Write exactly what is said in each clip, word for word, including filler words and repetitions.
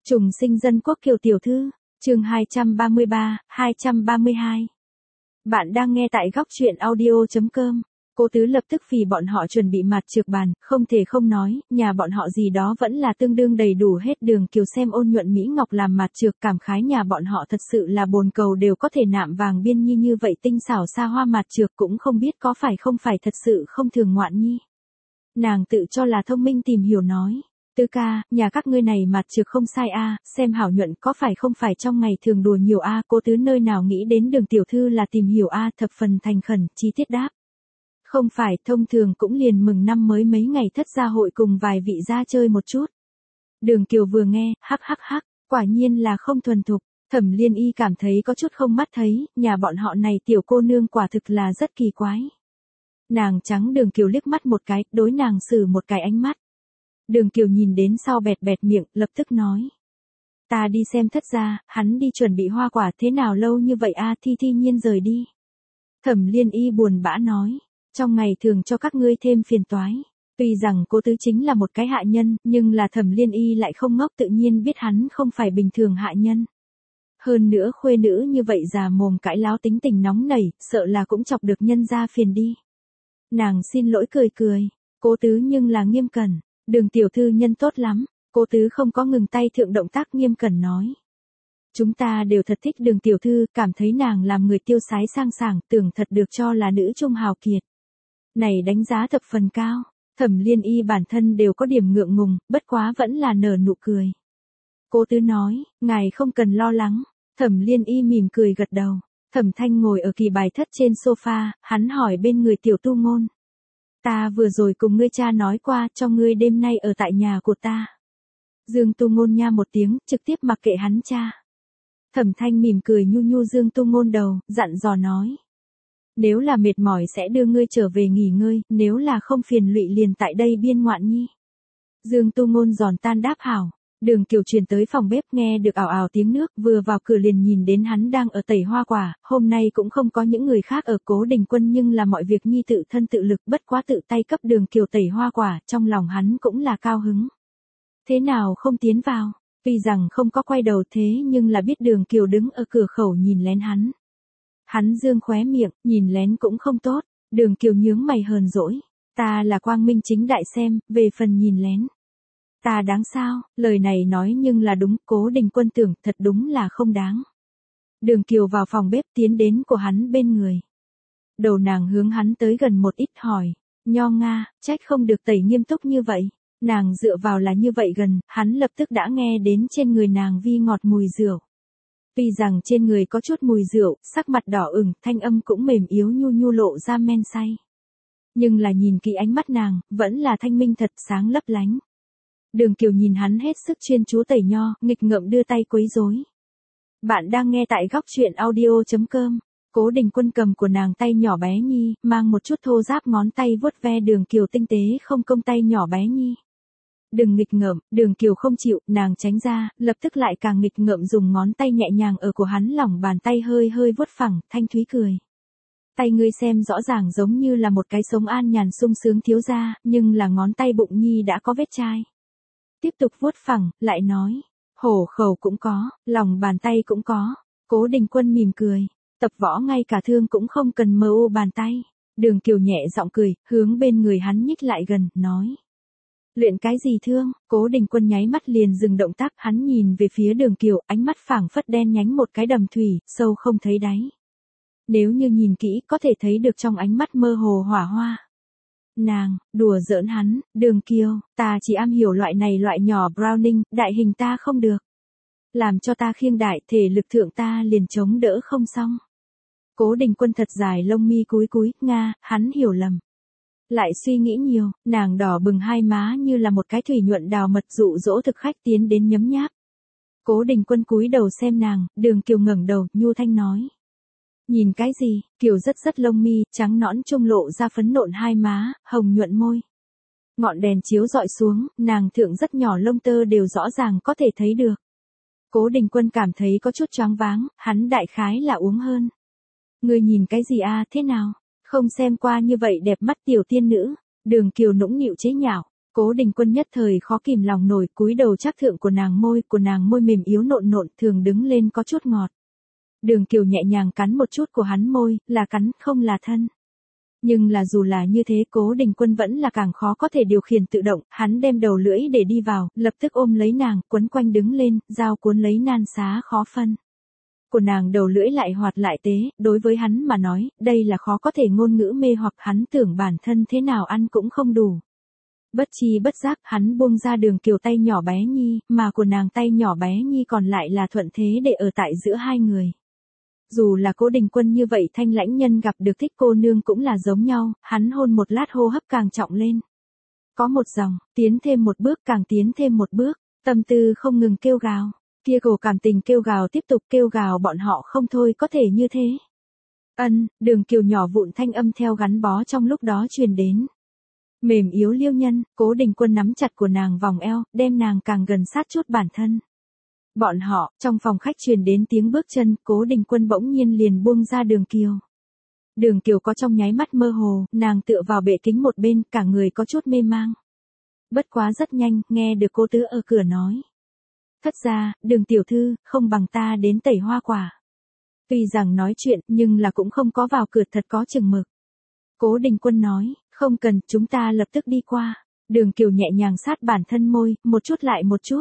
Trùng sinh dân quốc Kiều tiểu thư, chương hai trăm ba mươi ba, hai trăm ba mươi hai. Bạn đang nghe tại góc truyện audio.com. Cố Tứ lập tức vì bọn họ chuẩn bị mặt trược bàn, không thể không nói, nhà bọn họ gì đó vẫn là tương đương đầy đủ hết. Đường Kiều xem Ôn Nhuận Mỹ Ngọc làm mặt trược, cảm khái nhà bọn họ thật sự là bồn cầu đều có thể nạm vàng biên nhi như vậy tinh xảo xa hoa mặt trược, cũng không biết có phải không phải thật sự không thường ngoạn nhi. Nàng tự cho là thông minh tìm hiểu nói. Tứ ca, nhà các ngươi này mặt trược không sai a, xem hảo nhuận có phải không phải trong ngày thường đùa nhiều a. Cố Tứ nơi nào nghĩ đến Đường tiểu thư là tìm hiểu a, thập phần thành khẩn, chi tiết đáp. Không phải, thông thường cũng liền mừng năm mới mấy ngày thất gia hội cùng vài vị ra chơi một chút. Đường Kiều vừa nghe, hắc hắc hắc, quả nhiên là không thuần thục. Thẩm Liên Y cảm thấy có chút không mắt thấy, nhà bọn họ này tiểu cô nương quả thực là rất kỳ quái. Nàng trắng Đường Kiều liếc mắt một cái, đối nàng xử một cái ánh mắt. Đường Kiều nhìn đến sau bẹt bẹt miệng, lập tức nói. Ta đi xem thất gia, hắn đi chuẩn bị hoa quả, thế nào lâu như vậy a? Thi thi nhiên rời đi. Thẩm Liên Y buồn bã nói. Trong ngày thường cho các ngươi thêm phiền toái. Tuy rằng Cố Tứ chính là một cái hạ nhân, nhưng là Thẩm Liên Y lại không ngốc, tự nhiên biết hắn không phải bình thường hạ nhân. Hơn nữa khuê nữ như vậy già mồm cãi láo tính tình nóng nảy, sợ là cũng chọc được nhân gia phiền đi. Nàng xin lỗi cười cười. Cố Tứ nhưng là nghiêm cẩn. Đường tiểu thư nhân tốt lắm. Cố Tứ không có ngừng tay thượng động tác, nghiêm cẩn nói. Chúng ta đều thật thích Đường tiểu thư, cảm thấy nàng làm người tiêu sái sang sảng, tưởng thật được cho là nữ trung hào kiệt. Này đánh giá thập phần cao. Thẩm Liên Y bản thân đều có điểm ngượng ngùng, bất quá vẫn là nở nụ cười. Cố Tứ nói, ngài không cần lo lắng. Thẩm Liên Y mỉm cười gật đầu. Thẩm Thanh ngồi ở kỳ bài thất trên sofa, hắn hỏi bên người tiểu tu ngôn. Ta vừa rồi cùng ngươi cha nói qua, cho ngươi đêm nay ở tại nhà của ta. Dương Tu Ngôn nha một tiếng, trực tiếp mặc kệ hắn cha. Thẩm Thanh mỉm cười nhu nhu Dương Tu Ngôn đầu, dặn dò nói. Nếu là mệt mỏi sẽ đưa ngươi trở về nghỉ ngơi, nếu là không phiền lụy liền tại đây biên ngoạn nhi. Dương Tu Ngôn giòn tan đáp hảo. Đường Kiều truyền tới phòng bếp, nghe được ảo ảo tiếng nước, vừa vào cửa liền nhìn đến hắn đang ở tẩy hoa quả. Hôm nay cũng không có những người khác ở Cố Đình Quân, nhưng là mọi việc nhi tự thân tự lực, bất quá tự tay cấp Đường Kiều tẩy hoa quả, trong lòng hắn cũng là cao hứng. Thế nào không tiến vào? Tuy rằng không có quay đầu thế nhưng là biết Đường Kiều đứng ở cửa khẩu nhìn lén hắn. Hắn dương khóe miệng, nhìn lén cũng không tốt. Đường Kiều nhướng mày hờn dỗi. Ta là quang minh chính đại xem, về phần nhìn lén. Ta đáng sao? Lời này nói nhưng là đúng. Cố Đình Quân tưởng thật đúng là không đáng. Đường Kiều vào phòng bếp tiến đến của hắn bên người. Đầu nàng hướng hắn tới gần một ít hỏi. Nho Nga, trách không được tẩy nghiêm túc như vậy. Nàng dựa vào là như vậy gần, hắn lập tức đã nghe đến trên người nàng vi ngọt mùi rượu. Tuy rằng trên người có chút mùi rượu, sắc mặt đỏ ửng, thanh âm cũng mềm yếu nhu nhu lộ ra men say. Nhưng là nhìn kỹ ánh mắt nàng, vẫn là thanh minh thật sáng lấp lánh. Đường Kiều nhìn hắn hết sức chuyên chú tẩy nho, nghịch ngợm đưa tay quấy rối. Bạn đang nghe tại góc truyện audio.com. Cố Đình Quân cầm của nàng tay nhỏ bé nhi, mang một chút thô ráp ngón tay vuốt ve Đường Kiều tinh tế không công tay nhỏ bé nhi. Đừng nghịch ngợm, Đường Kiều không chịu, nàng tránh ra, lập tức lại càng nghịch ngợm dùng ngón tay nhẹ nhàng ở của hắn lòng bàn tay hơi hơi vuốt phẳng, thanh thúy cười. Tay ngươi xem rõ ràng giống như là một cái sống an nhàn sung sướng thiếu gia, nhưng là ngón tay bụng nhi đã có vết chai. Tiếp tục vuốt phẳng, lại nói, hổ khẩu cũng có, lòng bàn tay cũng có. Cố Đình Quân mỉm cười, tập võ ngay cả thương cũng không cần mơ ô bàn tay. Đường Kiều nhẹ giọng cười, hướng bên người hắn nhích lại gần, nói. Luyện cái gì thương? Cố Đình Quân nháy mắt liền dừng động tác, hắn nhìn về phía Đường Kiều, ánh mắt phảng phất đen nhánh một cái đầm thủy, sâu không thấy đáy. Nếu như nhìn kỹ có thể thấy được trong ánh mắt mơ hồ hỏa hoa. Nàng, đùa giỡn hắn, Đường Kiều, ta chỉ am hiểu loại này loại nhỏ Browning, đại hình ta không được. Làm cho ta khiêng đại, thể lực thượng ta liền chống đỡ không xong. Cố Đình Quân thật dài lông mi cúi cúi, Nga, hắn hiểu lầm. Lại suy nghĩ nhiều, nàng đỏ bừng hai má như là một cái thủy nhuận đào mật dụ dỗ thực khách tiến đến nhấm nháp. Cố Đình Quân cúi đầu xem nàng, Đường Kiều ngẩng đầu, nhu thanh nói. Nhìn cái gì? Kiều rất rất lông mi, trắng nõn trung lộ ra phấn nộn hai má, hồng nhuận môi. Ngọn đèn chiếu dọi xuống, nàng thượng rất nhỏ lông tơ đều rõ ràng có thể thấy được. Cố Đình Quân cảm thấy có chút choáng váng, hắn đại khái là uống hơn. Ngươi nhìn cái gì a, thế nào? Không xem qua như vậy đẹp mắt tiểu tiên nữ. Đường Kiều nũng nịu chế nhạo. Cố Đình Quân nhất thời khó kìm lòng nổi, cúi đầu chắc thượng của nàng môi, của nàng môi mềm yếu nộn nộn, thường đứng lên có chút ngọt. Đường Kiều nhẹ nhàng cắn một chút của hắn môi, là cắn, không là thân. Nhưng là dù là như thế, Cố Đình Quân vẫn là càng khó có thể điều khiển tự động, hắn đem đầu lưỡi để đi vào, lập tức ôm lấy nàng, quấn quanh đứng lên, dao cuốn lấy nan xá khó phân. Của nàng đầu lưỡi lại hoạt lại tế, đối với hắn mà nói, đây là khó có thể ngôn ngữ mê hoặc, hắn tưởng bản thân thế nào ăn cũng không đủ. Bất chi bất giác, hắn buông ra Đường Kiều tay nhỏ bé nhi, mà của nàng tay nhỏ bé nhi còn lại là thuận thế để ở tại giữa hai người. Dù là Cố Đình Quân như vậy, Thanh Lãnh Nhân gặp được thích cô nương cũng là giống nhau, hắn hôn một lát hô hấp càng trọng lên. Có một dòng, tiến thêm một bước, càng tiến thêm một bước, tâm tư không ngừng kêu gào, kia cổ cảm tình kêu gào tiếp tục kêu gào bọn họ không thôi có thể như thế. Ân, Đường Kiều nhỏ vụn thanh âm theo gắn bó trong lúc đó truyền đến. Mềm yếu liêu nhân, Cố Đình Quân nắm chặt của nàng vòng eo, đem nàng càng gần sát chút bản thân. Bọn họ, trong phòng khách truyền đến tiếng bước chân, Cố Đình Quân bỗng nhiên liền buông ra Đường Kiều. Đường Kiều có trong nháy mắt mơ hồ, nàng tựa vào bệ kính một bên, cả người có chút mê mang. Bất quá rất nhanh, nghe được Cố Tứ ở cửa nói. Thất ra, Đường tiểu thư, không bằng ta đến tẩy hoa quả. Tuy rằng nói chuyện, nhưng là cũng không có vào cửa, thật có chừng mực. Cố Đình Quân nói, không cần, chúng ta lập tức đi qua. Đường Kiều nhẹ nhàng sát bản thân môi, một chút lại một chút.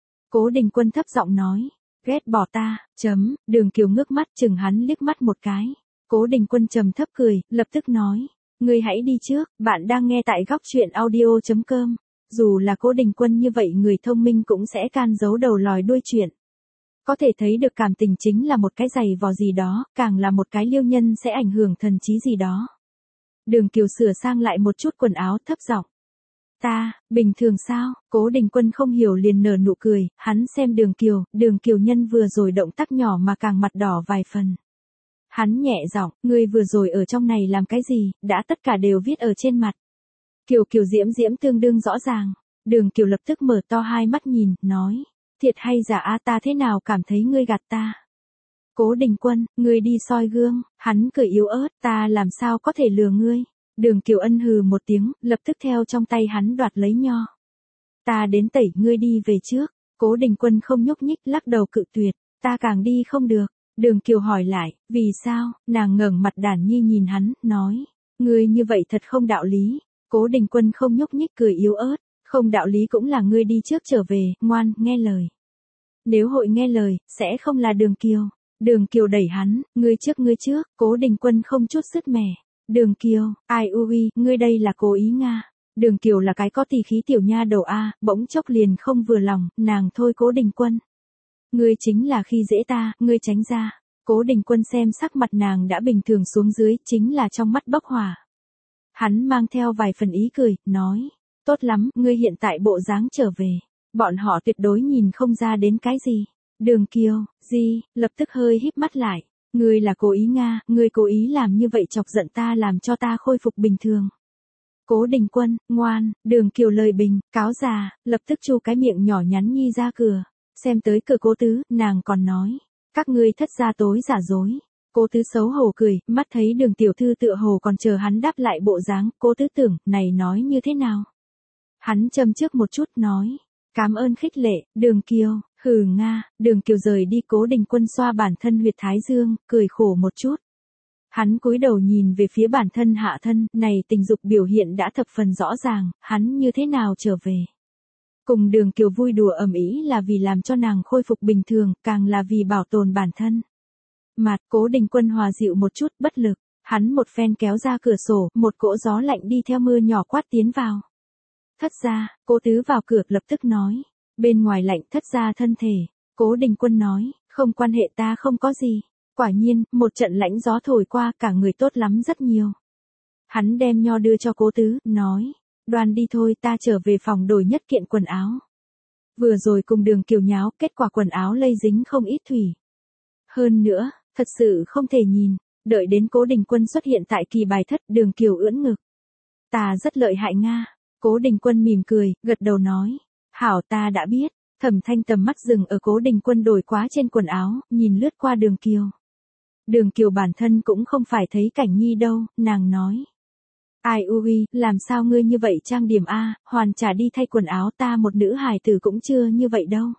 Cố Đình Quân thấp giọng nói, ghét bỏ ta, chấm, Đường Kiều ngước mắt chừng hắn liếc mắt một cái. Cố Đình Quân trầm thấp cười, lập tức nói, ngươi hãy đi trước, bạn đang nghe tại góc truyện audio chấm com. Dù là Cố Đình Quân như vậy, người thông minh cũng sẽ can giấu đầu lòi đuôi chuyện. Có thể thấy được cảm tình chính là một cái giày vò gì đó, càng là một cái liêu nhân sẽ ảnh hưởng thần trí gì đó. Đường Kiều sửa sang lại một chút quần áo, thấp giọng. Ta, bình thường sao? Cố Đình Quân không hiểu liền nở nụ cười, hắn xem Đường Kiều, Đường Kiều nhân vừa rồi động tác nhỏ mà càng mặt đỏ vài phần. Hắn nhẹ giọng, ngươi vừa rồi ở trong này làm cái gì, đã tất cả đều viết ở trên mặt. Kiều Kiều diễm diễm tương đương rõ ràng. Đường Kiều lập tức mở to hai mắt nhìn, nói, thiệt hay giả a, ta thế nào cảm thấy ngươi gạt ta? Cố Đình Quân, ngươi đi soi gương, hắn cười yếu ớt, ta làm sao có thể lừa ngươi? Đường Kiều ân hừ một tiếng, lập tức theo trong tay hắn đoạt lấy nho. Ta đến tẩy, ngươi đi về trước. Cố Đình Quân không nhúc nhích, lắc đầu cự tuyệt, ta càng đi không được. Đường Kiều hỏi lại, vì sao? Nàng ngẩng mặt đản nhi nhìn hắn, nói, ngươi như vậy thật không đạo lý. Cố Đình Quân không nhúc nhích, cười yếu ớt, không đạo lý cũng là ngươi đi trước trở về, ngoan, nghe lời. Nếu hội nghe lời, sẽ không là Đường Kiều. Đường Kiều đẩy hắn, ngươi trước ngươi trước, Cố Đình Quân không chút sứt mẻ. Đường Kiều, ai ui, ngươi đây là cố ý nga. Đường Kiều là cái có tỳ khí tiểu nha đầu a, bỗng chốc liền không vừa lòng, nàng thôi Cố Đình Quân. Ngươi chính là khi dễ ta, ngươi tránh ra. Cố Đình Quân xem sắc mặt nàng đã bình thường xuống dưới, chính là trong mắt bốc hỏa. Hắn mang theo vài phần ý cười, nói, tốt lắm, ngươi hiện tại bộ dáng trở về. Bọn họ tuyệt đối nhìn không ra đến cái gì. Đường Kiều, gì, lập tức hơi híp mắt lại. Ngươi là cố ý nga, ngươi cố ý làm như vậy chọc giận ta, làm cho ta khôi phục bình thường. Cố Đình Quân, ngoan, Đường Kiều lời bình, cáo già, lập tức chu cái miệng nhỏ nhắn nhi ra cửa. Xem tới cửa Cố Tứ, nàng còn nói, các ngươi thất gia tối giả dối. Cố Tứ xấu hổ cười, mắt thấy Đường tiểu thư tựa hồ còn chờ hắn đáp lại bộ dáng, Cố Tứ tưởng, này nói như thế nào? Hắn châm trước một chút nói, cảm ơn khích lệ, Đường Kiều, hừ nga. Đường Kiều rời đi. Cố Đình Quân xoa bản thân huyệt thái dương, cười khổ một chút. Hắn cúi đầu nhìn về phía bản thân hạ thân, này tình dục biểu hiện đã thập phần rõ ràng, hắn như thế nào trở về. Cùng Đường Kiều vui đùa ầm ĩ là vì làm cho nàng khôi phục bình thường, càng là vì bảo tồn bản thân. Mạt, Cố Đình Quân hòa dịu một chút, bất lực, hắn một phen kéo ra cửa sổ, một cỗ gió lạnh đi theo mưa nhỏ quát tiến vào. Thất gia, Cố Tứ vào cửa, lập tức nói, bên ngoài lạnh, thất gia thân thể. Cố Đình Quân nói, không quan hệ, ta không có gì. Quả nhiên, một trận lãnh gió thổi qua, cả người tốt lắm rất nhiều. Hắn đem nho đưa cho Cố Tứ, nói, đoan đi thôi, ta trở về phòng đổi nhất kiện quần áo. Vừa rồi cùng Đường Kiều nháo, kết quả quần áo lây dính không ít thủy. Hơn nữa, thật sự không thể nhìn, đợi đến Cố Đình Quân xuất hiện tại kỳ bài thất, Đường Kiều ưỡn ngực. Ta rất lợi hại nga. Cố Đình Quân mỉm cười, gật đầu nói, hảo, ta đã biết. Thẩm Thanh tầm mắt dừng ở Cố Đình Quân đổi quá trên quần áo, nhìn lướt qua Đường Kiều. Đường Kiều bản thân cũng không phải thấy cảnh nhi đâu, nàng nói, Ai ui, làm sao ngươi như vậy trang điểm a, hoàn trả đi thay quần áo, ta một nữ hài tử cũng chưa như vậy đâu.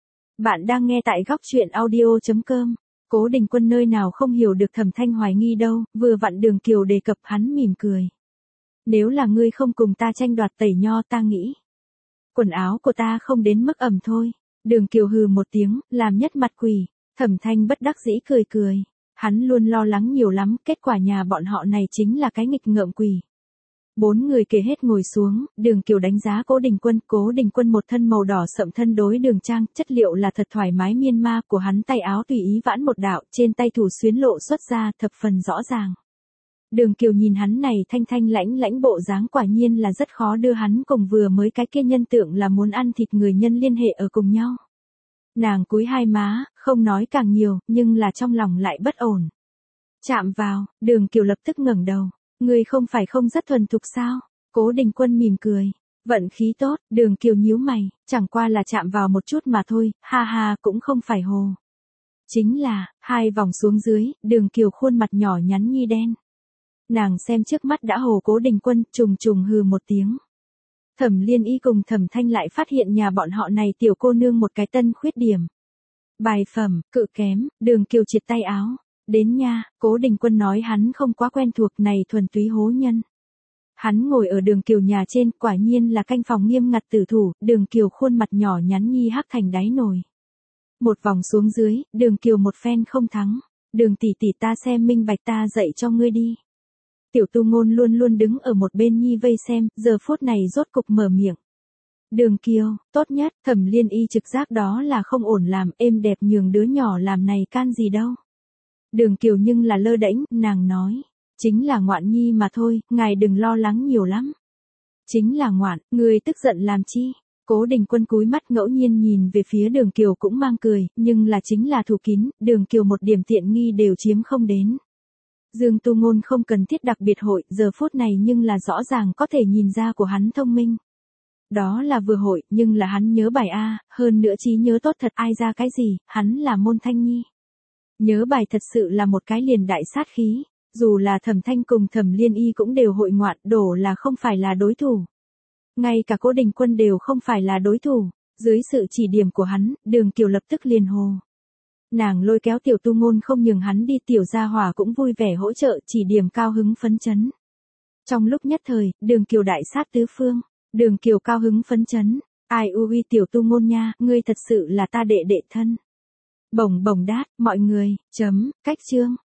Bạn đang nghe tại góc truyện audio.com. Cố Đình Quân nơi nào không hiểu được Thẩm Thanh hoài nghi đâu, vừa vặn Đường Kiều đề cập hắn mỉm cười. Nếu là ngươi không cùng ta tranh đoạt tẩy nho ta nghĩ. Quần áo của ta không đến mức ẩm thôi. Đường Kiều hừ một tiếng, làm nhất mặt quỷ. Thẩm Thanh bất đắc dĩ cười cười. Hắn luôn lo lắng nhiều lắm, kết quả nhà bọn họ này chính là cái nghịch ngợm quỷ. Bốn người kề hết ngồi xuống, Đường Kiều đánh giá Cố Đình Quân, Cố Đình Quân một thân màu đỏ sậm thân đối đường trang, chất liệu là thật thoải mái miên ma của hắn, tay áo tùy ý vãn một đạo, trên tay thủ xuyến lộ xuất ra, thập phần rõ ràng. Đường Kiều nhìn hắn này thanh thanh lãnh lãnh bộ dáng quả nhiên là rất khó đưa hắn cùng vừa mới cái kia nhân tượng là muốn ăn thịt người nhân liên hệ ở cùng nhau. Nàng cúi hai má, không nói càng nhiều, nhưng là trong lòng lại bất ổn. Chạm vào, Đường Kiều lập tức ngẩng đầu. Ngươi không phải không rất thuần thục sao? Cố Đình Quân mỉm cười. Vận khí tốt, Đường Kiều nhíu mày, chẳng qua là chạm vào một chút mà thôi, ha ha cũng không phải hồ. Chính là, hai vòng xuống dưới, Đường Kiều khuôn mặt nhỏ nhắn nhi đen. Nàng xem trước mắt đã hồ Cố Đình Quân, trùng trùng hừ một tiếng. Thẩm Liên Y cùng Thẩm Thanh lại phát hiện nhà bọn họ này tiểu cô nương một cái tân khuyết điểm. Bài phẩm, cự kém, Đường Kiều triệt tay áo. Đến nha, Cố Đình Quân nói hắn không quá quen thuộc này thuần túy hố nhân. Hắn ngồi ở Đường Kiều nhà trên, quả nhiên là canh phòng nghiêm ngặt tử thủ, Đường Kiều khuôn mặt nhỏ nhắn nhi hắc thành đáy nồi. Một vòng xuống dưới, Đường Kiều một phen không thắng. Đường tỷ tỷ ta xem minh bạch ta dạy cho ngươi đi. Tiểu Tu Ngôn luôn luôn đứng ở một bên nhi vây xem, giờ phút này rốt cục mở miệng. Đường Kiều, tốt nhất, Thẩm Liên Y trực giác đó là không ổn làm, êm đẹp nhường đứa nhỏ làm này can gì đâu. Đường Kiều nhưng là lơ đễnh, nàng nói. Chính là ngoạn nhi mà thôi, ngài đừng lo lắng nhiều lắm. Chính là ngoạn, người tức giận làm chi? Cố Đình Quân cúi mắt ngẫu nhiên nhìn về phía Đường Kiều cũng mang cười, nhưng là chính là thủ kín, Đường Kiều một điểm tiện nghi đều chiếm không đến. Dương Tu Ngôn không cần thiết đặc biệt hội, giờ phút này nhưng là rõ ràng có thể nhìn ra của hắn thông minh. Đó là vừa hội, nhưng là hắn nhớ bài A, hơn nữa trí nhớ tốt thật, ai ra cái gì, hắn là môn thanh nhi. Nhớ bài thật sự là một cái liền đại sát khí, dù là Thẩm Thanh cùng Thẩm Liên Y cũng đều hội ngoạn, đổ là không phải là đối thủ. Ngay cả Cố Đình Quân đều không phải là đối thủ, dưới sự chỉ điểm của hắn, Đường Kiều lập tức liền hồ. Nàng lôi kéo Tiểu Tu Ngôn không nhường hắn đi, Tiểu Gia Hỏa cũng vui vẻ hỗ trợ chỉ điểm cao hứng phấn chấn. Trong lúc nhất thời, Đường Kiều đại sát tứ phương, Đường Kiều cao hứng phấn chấn, ai ui Tiểu Tu Ngôn nha, ngươi thật sự là ta đệ đệ thân. Bổng bổng đát, mọi người, chấm, cách chương.